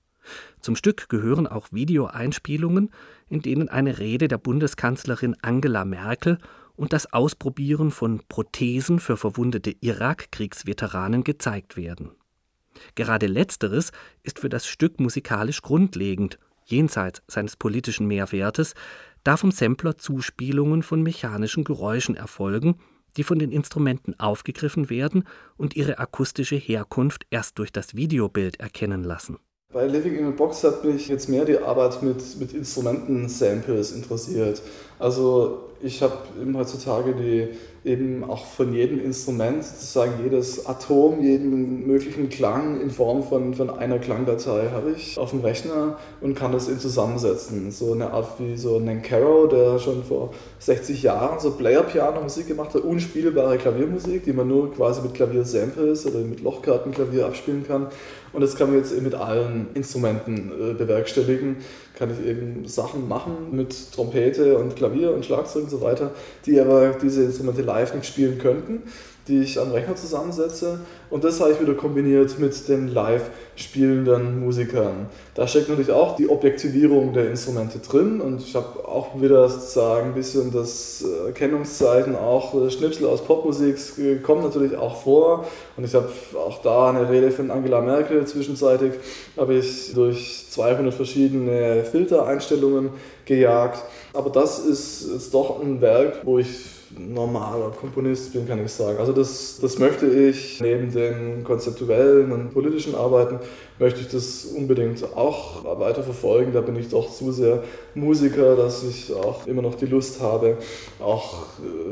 Zum Stück gehören auch Videoeinspielungen, in denen eine Rede der Bundeskanzlerin Angela Merkel und das Ausprobieren von Prothesen für verwundete Irakkriegsveteranen gezeigt werden. Gerade letzteres ist für das Stück musikalisch grundlegend, jenseits seines politischen Mehrwertes, da vom Sampler Zuspielungen von mechanischen Geräuschen erfolgen, die von den Instrumenten aufgegriffen werden und ihre akustische Herkunft erst durch das Videobild erkennen lassen. Bei Living in a Box hat mich jetzt mehr die Arbeit mit, mit Instrumenten-Samples interessiert. Also ich habe eben heutzutage die eben auch von jedem Instrument, sozusagen jedes Atom, jeden möglichen Klang in Form von, von einer Klangdatei habe ich auf dem Rechner und kann das eben zusammensetzen. So eine Art wie so Nancarrow, der schon vor sechzig Jahren so Player-Piano-Musik gemacht hat, unspielbare Klaviermusik, die man nur quasi mit Klavier-Samples oder mit Lochkartenklavier abspielen kann. Und das kann man jetzt eben mit allen Instrumenten äh, bewerkstelligen. Kann ich eben Sachen machen mit Trompete und Klavier und Schlagzeug und so weiter, die aber diese Instrumente live nicht spielen könnten, die ich am Rechner zusammensetze. Und das habe ich wieder kombiniert mit den live spielenden Musikern. Da steckt natürlich auch die Objektivierung der Instrumente drin und ich habe auch wieder sozusagen ein bisschen das Erkennungszeichen, auch Schnipsel aus Popmusik kommen natürlich auch vor. Und ich habe auch da eine Rede von Angela Merkel zwischenzeitig, habe ich durch zweihundert verschiedene Filtereinstellungen gejagt. Aber das ist jetzt doch ein Werk, wo ich normaler Komponist bin, kann ich sagen. Also das, das möchte ich, neben den konzeptuellen und politischen Arbeiten, möchte ich das unbedingt auch weiter verfolgen. Da bin ich doch zu sehr Musiker, dass ich auch immer noch die Lust habe, auch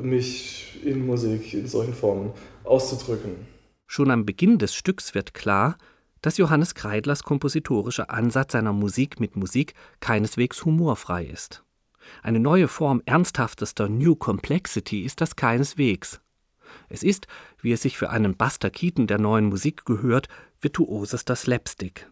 mich in Musik in solchen Formen auszudrücken. Schon am Beginn des Stücks wird klar, dass Johannes Kreidlers kompositorischer Ansatz seiner Musik mit Musik keineswegs humorfrei ist. Eine neue Form ernsthaftester New Complexity ist das keineswegs. Es ist, wie es sich für einen Buster Keaton der neuen Musik gehört, virtuosester Slapstick.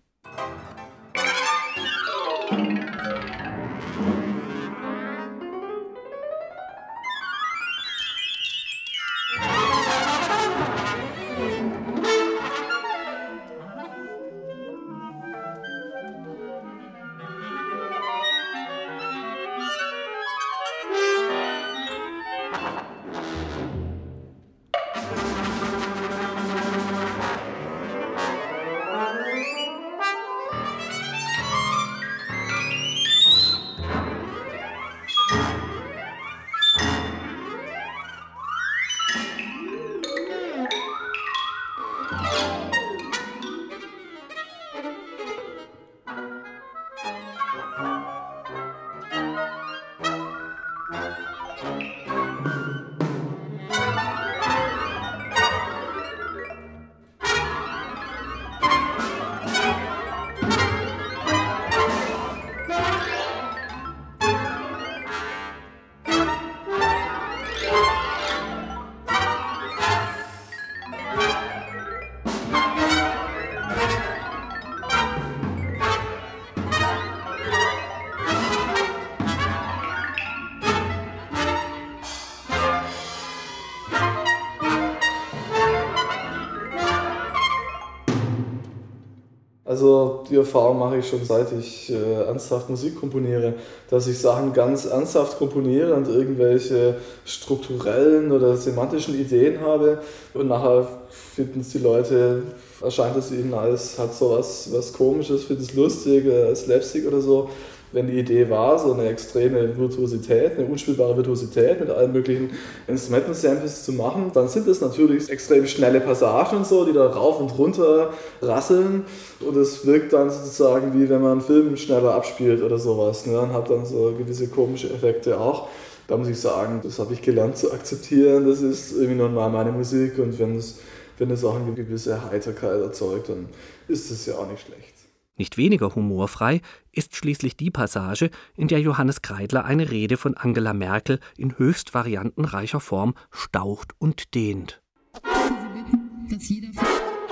Also die Erfahrung mache ich schon, seit ich äh, ernsthaft Musik komponiere, dass ich Sachen ganz ernsthaft komponiere und irgendwelche strukturellen oder semantischen Ideen habe und nachher finden es die Leute, erscheint es ihnen als hat so was, was Komisches, finden es lustig, äh, Slapstick oder so. Wenn die Idee war, so eine extreme Virtuosität, eine unspielbare Virtuosität mit allen möglichen Instrumentensamples zu machen, dann sind es natürlich extrem schnelle Passagen und so, die da rauf und runter rasseln und es wirkt dann sozusagen wie wenn man einen Film schneller abspielt oder sowas, ne? Und hat dann so gewisse komische Effekte auch. Da muss ich sagen, das habe ich gelernt zu akzeptieren, das ist irgendwie normal meine Musik und wenn es, wenn es auch eine gewisse Heiterkeit erzeugt, dann ist es ja auch nicht schlecht. Nicht weniger humorfrei ist schließlich die Passage, in der Johannes Kreidler eine Rede von Angela Merkel in höchst variantenreicher Form staucht und dehnt. Dass jeder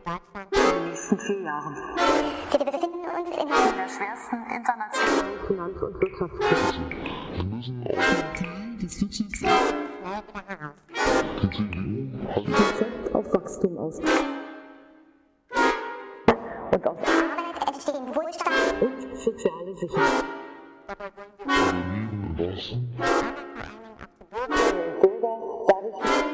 In den nächsten vier Jahren. Wir befinden uns in der schwersten internationalen Finanz- und Wirtschaftskrise. Wir müssen auch die Konzept auf Wachstum aus. Und aus Arbeit entstehen Wohlstand und soziale Sicherheit. Wir leben im Osten. Bürger, sage ich nicht.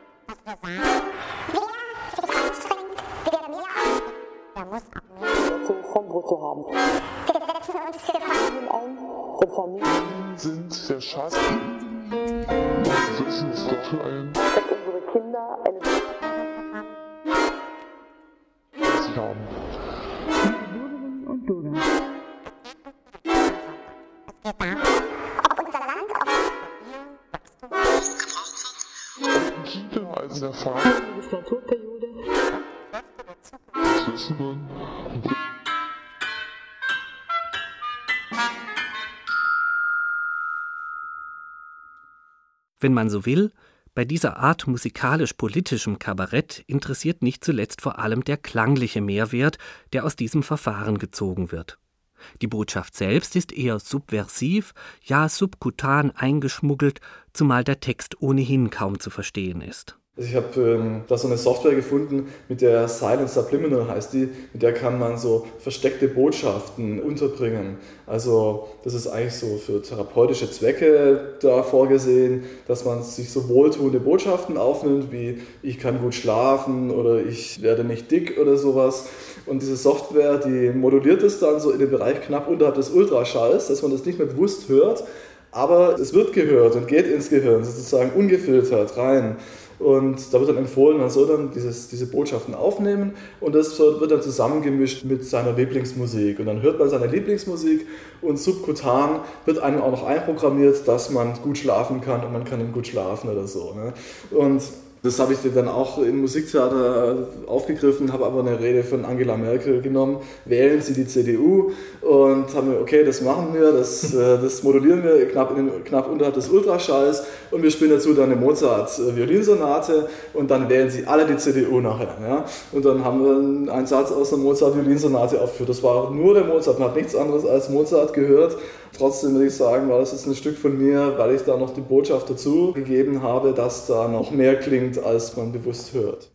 Wer sich anstrengt, wieder mehr ein. Er muss auch mehr Zins vom Brutto haben. Wir setzen uns für Familien ein, für Familien sind der Schatz. Wir setzen uns dafür ein, dass unsere Kinder eine was sie haben. Bürgerinnen und Bürger. Ob unser Land auf Kita als in der Fahrt. Legislaturperiode Das wissen wir. Wenn man so will, bei dieser Art musikalisch-politischem Kabarett interessiert nicht zuletzt vor allem der klangliche Mehrwert, der aus diesem Verfahren gezogen wird. Die Botschaft selbst ist eher subversiv, ja subkutan eingeschmuggelt, zumal der Text ohnehin kaum zu verstehen ist. Also ich habe ähm, da so eine Software gefunden, mit der Silent Subliminal heißt die, mit der kann man so versteckte Botschaften unterbringen. Also das ist eigentlich so für therapeutische Zwecke da vorgesehen, dass man sich so wohltuende Botschaften aufnimmt, wie ich kann gut schlafen oder ich werde nicht dick oder sowas. Und diese Software, die moduliert es dann so in den Bereich knapp unterhalb des Ultraschalls, dass man das nicht mehr bewusst hört, aber es wird gehört und geht ins Gehirn, sozusagen ungefiltert rein. Und da wird dann empfohlen, man soll dann dieses, diese Botschaften aufnehmen und das wird dann zusammengemischt mit seiner Lieblingsmusik. Und dann hört man seine Lieblingsmusik und subkutan wird einem auch noch einprogrammiert, dass man gut schlafen kann und man kann gut schlafen oder so. Ne? Und das habe ich dann auch im Musiktheater aufgegriffen, habe aber eine Rede von Angela Merkel genommen, wählen Sie die C D U und haben mir, okay, das machen wir, das, das modulieren wir knapp, in, knapp unterhalb des Ultraschalls und wir spielen dazu dann eine Mozart-Violinsonate und dann wählen Sie alle die C D U nachher. Ja? Und dann haben wir einen Satz aus der Mozart-Violinsonate aufgeführt. Das war nur der Mozart, man hat nichts anderes als Mozart gehört. Trotzdem würde ich sagen, war das jetzt ein Stück von mir, weil ich da noch die Botschaft dazu gegeben habe, dass da noch mehr klingt, als man bewusst hört.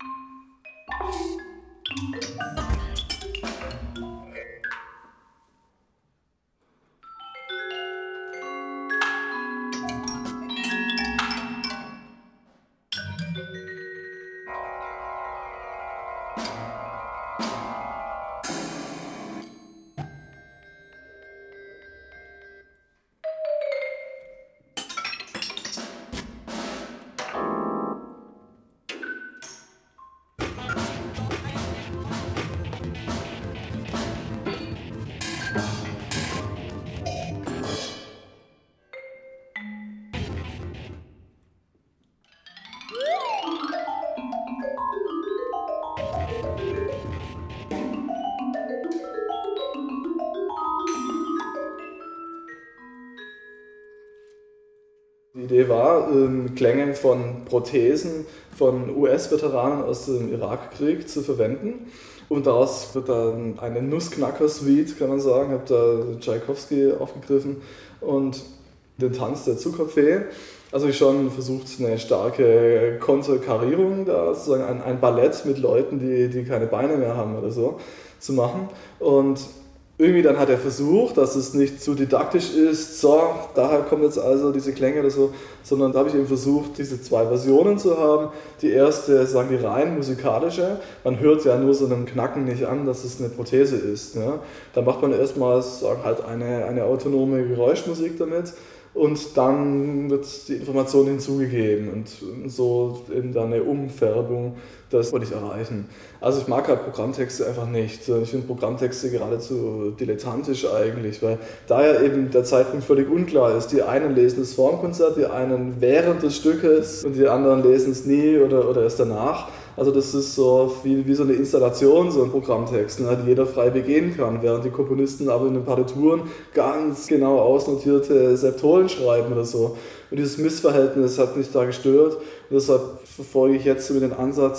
Die Idee war, ähm, Klänge von Prothesen von U S-Veteranen aus dem Irakkrieg zu verwenden. Und daraus wird dann eine Nussknacker-Suite, kann man sagen. Ich habe da Tschaikowski aufgegriffen und den Tanz der Zuckerfee. Also ich schon versucht, eine starke Konterkarierung da, sozusagen ein, ein Ballett mit Leuten, die, die keine Beine mehr haben oder so, zu machen. Und irgendwie dann hat er versucht, dass es nicht zu didaktisch ist, so, daher kommen jetzt also diese Klänge oder so, sondern da habe ich eben versucht, diese zwei Versionen zu haben. Die erste, sagen die rein musikalische, man hört ja nur so einem Knacken nicht an, dass es eine Prothese ist. Ne? Da macht man erstmal sagen, halt eine, eine autonome Geräuschmusik damit und dann wird die Information hinzugegeben und so eben dann eine Umfärbung, das wollte ich erreichen. Also ich mag halt Programmtexte einfach nicht. Ich finde Programmtexte geradezu dilettantisch eigentlich, weil da ja eben der Zeitpunkt völlig unklar ist. Die einen lesen das Formkonzert, die einen während des Stückes und die anderen lesen es nie oder, oder erst danach. Also das ist so wie, wie so eine Installation, so ein Programmtext, ne, die jeder frei begehen kann, während die Komponisten aber in den Partituren ganz genau ausnotierte Septolen schreiben oder so. Und dieses Missverhältnis hat mich da gestört und deshalb verfolge ich jetzt mit dem Ansatz,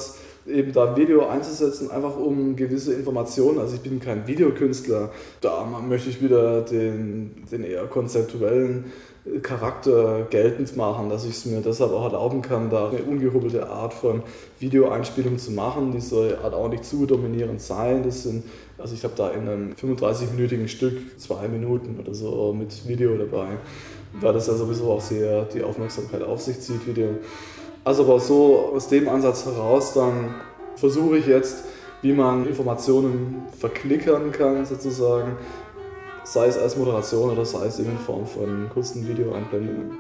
eben da Video einzusetzen, einfach um gewisse Informationen, also ich bin kein Videokünstler, da möchte ich wieder den, den eher konzeptuellen Charakter geltend machen, dass ich es mir deshalb auch erlauben kann, da eine ungehobbelte Art von Videoeinspielung zu machen. Die soll halt auch nicht zu dominierend sein. Das sind, also ich habe da in einem fünfunddreißig-minütigen Stück zwei Minuten oder so mit Video dabei, weil das ja sowieso auch sehr die Aufmerksamkeit auf sich zieht, Video. Also aber so aus dem Ansatz heraus dann versuche ich jetzt, wie man Informationen verklickern kann sozusagen, sei es als Moderation oder sei es in Form von kurzen Videoeinblendungen.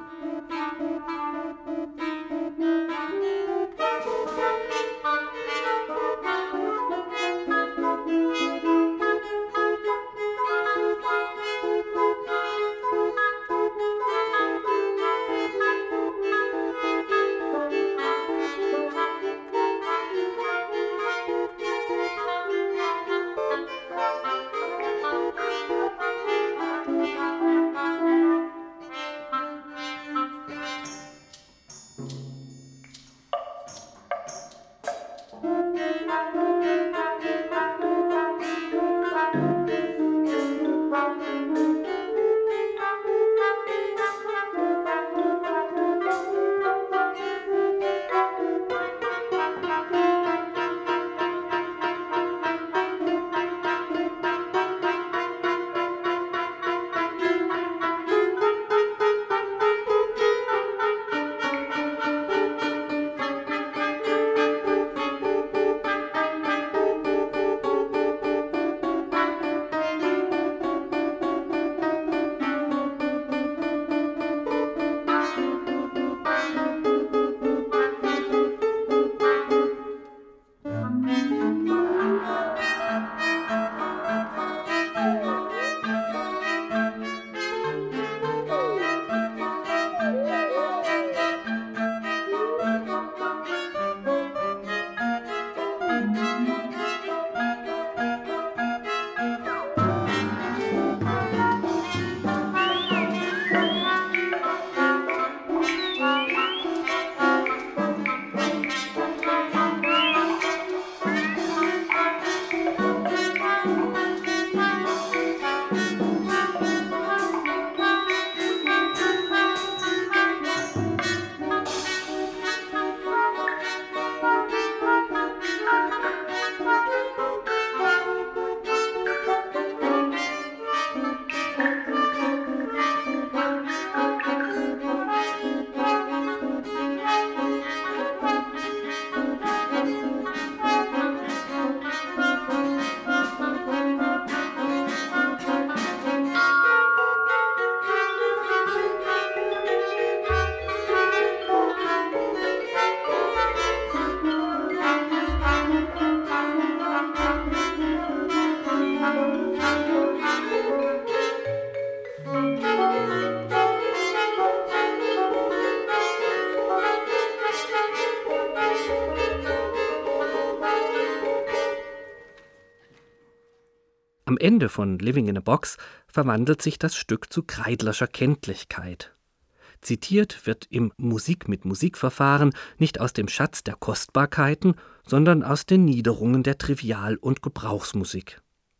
Am Ende von Living in a Box verwandelt sich das Stück zu Kreidlerscher Kenntlichkeit. Zitiert wird im Musik mit Musik-Verfahren nicht aus dem Schatz der Kostbarkeiten, sondern aus den Niederungen der Trivial- und Gebrauchsmusik.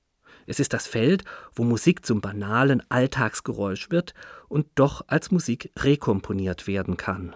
Es ist das Feld, wo Musik zum banalen Alltagsgeräusch wird und doch als Musik rekomponiert werden kann.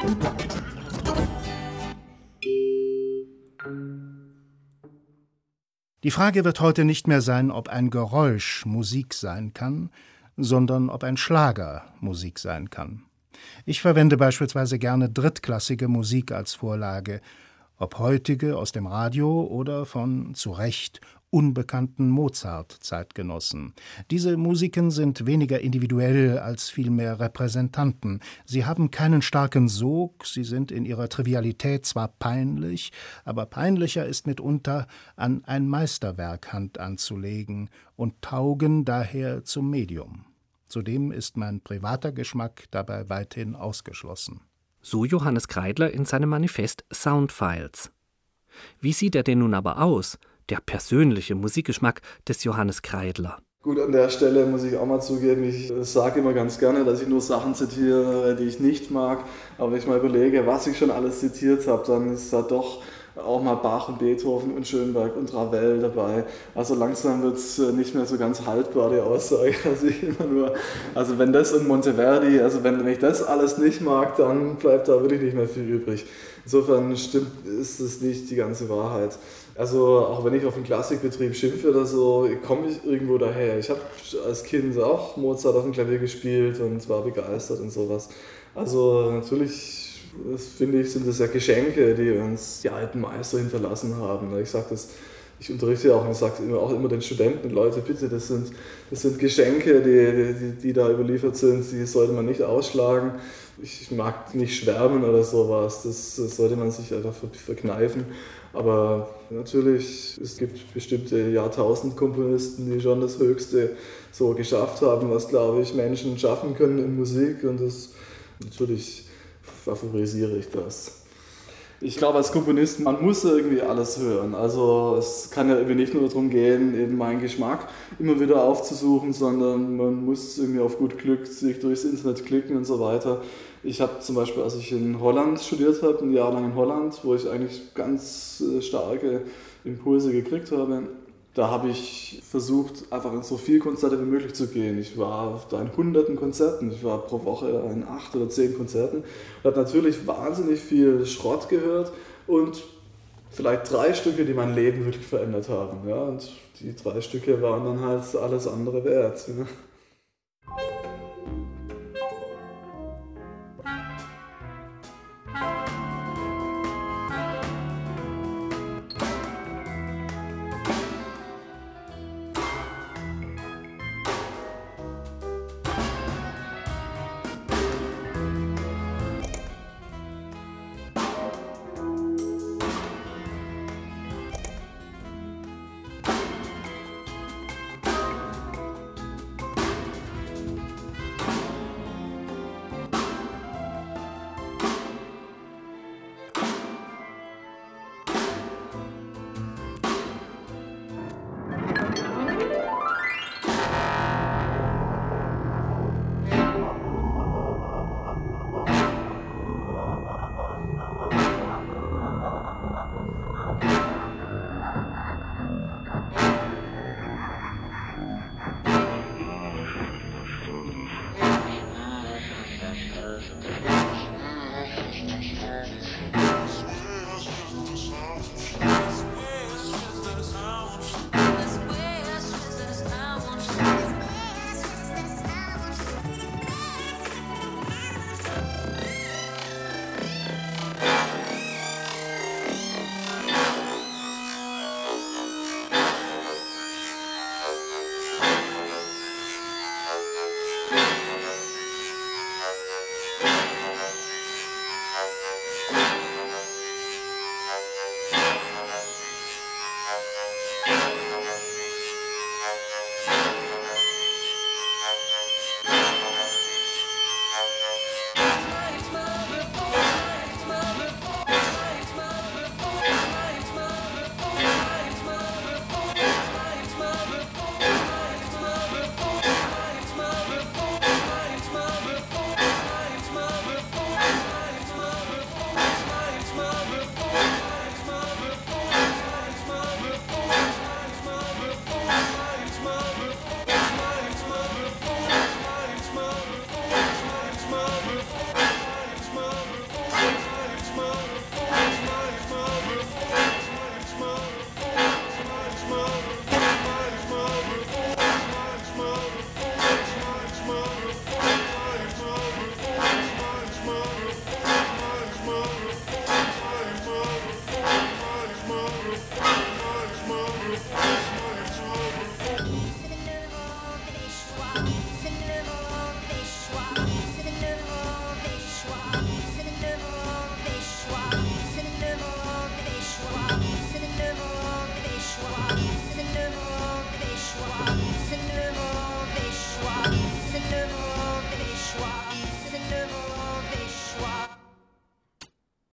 Die Frage wird heute nicht mehr sein, ob ein Geräusch Musik sein kann, sondern ob ein Schlager Musik sein kann. Ich verwende beispielsweise gerne drittklassige Musik als Vorlage, ob heutige aus dem Radio oder von, zu Recht, unbekannten Mozart-Zeitgenossen. Diese Musiken sind weniger individuell als vielmehr Repräsentanten. Sie haben keinen starken Sog, sie sind in ihrer Trivialität zwar peinlich, aber peinlicher ist mitunter, an ein Meisterwerk Hand anzulegen und taugen daher zum Medium. Zudem ist mein privater Geschmack dabei weithin ausgeschlossen. So Johannes Kreidler in seinem Manifest Soundfiles. Wie sieht er denn nun aber aus, der persönliche Musikgeschmack des Johannes Kreidler? Gut, an der Stelle muss ich auch mal zugeben, ich sage immer ganz gerne, dass ich nur Sachen zitiere, die ich nicht mag. Aber wenn ich mal überlege, was ich schon alles zitiert habe, dann ist da doch auch mal Bach und Beethoven und Schönberg und Ravel dabei. Also langsam wird es nicht mehr so ganz haltbar, die Aussage. Also ich immer nur, also wenn das und Monteverdi, also wenn ich das alles nicht mag, dann bleibt da wirklich nicht mehr viel übrig. Insofern stimmt, ist es nicht die ganze Wahrheit. Also auch wenn ich auf den Klassikbetrieb schimpfe oder so, komme ich irgendwo daher. Ich habe als Kind auch Mozart auf dem Klavier gespielt und war begeistert und sowas. Also natürlich, das finde ich, sind das ja Geschenke, die uns die alten Meister hinterlassen haben. Ich sage das, ich unterrichte ja auch und sage immer, auch immer den Studenten, Leute, bitte, das sind, das sind Geschenke, die, die, die da überliefert sind, die sollte man nicht ausschlagen. Ich mag nicht schwärmen oder sowas, das, das sollte man sich einfach verkneifen. Aber natürlich, es gibt bestimmte Jahrtausendkomponisten, die schon das Höchste so geschafft haben, was, glaube ich, Menschen schaffen können in Musik. Und das natürlich favorisiere ich das. Ich glaube, als Komponist, man muss irgendwie alles hören. Also es kann ja irgendwie nicht nur darum gehen, eben meinen Geschmack immer wieder aufzusuchen, sondern man muss irgendwie auf gut Glück sich durchs Internet klicken und so weiter. Ich habe zum Beispiel, als ich in Holland studiert habe, ein Jahr lang in Holland, wo ich eigentlich ganz starke Impulse gekriegt habe, da habe ich versucht, einfach in so viele Konzerte wie möglich zu gehen. Ich war da in hunderten Konzerten, ich war pro Woche in acht oder zehn Konzerten und habe natürlich wahnsinnig viel Schrott gehört und vielleicht drei Stücke, die mein Leben wirklich verändert haben. Ja? Und die drei Stücke waren dann halt alles andere wert. Ja?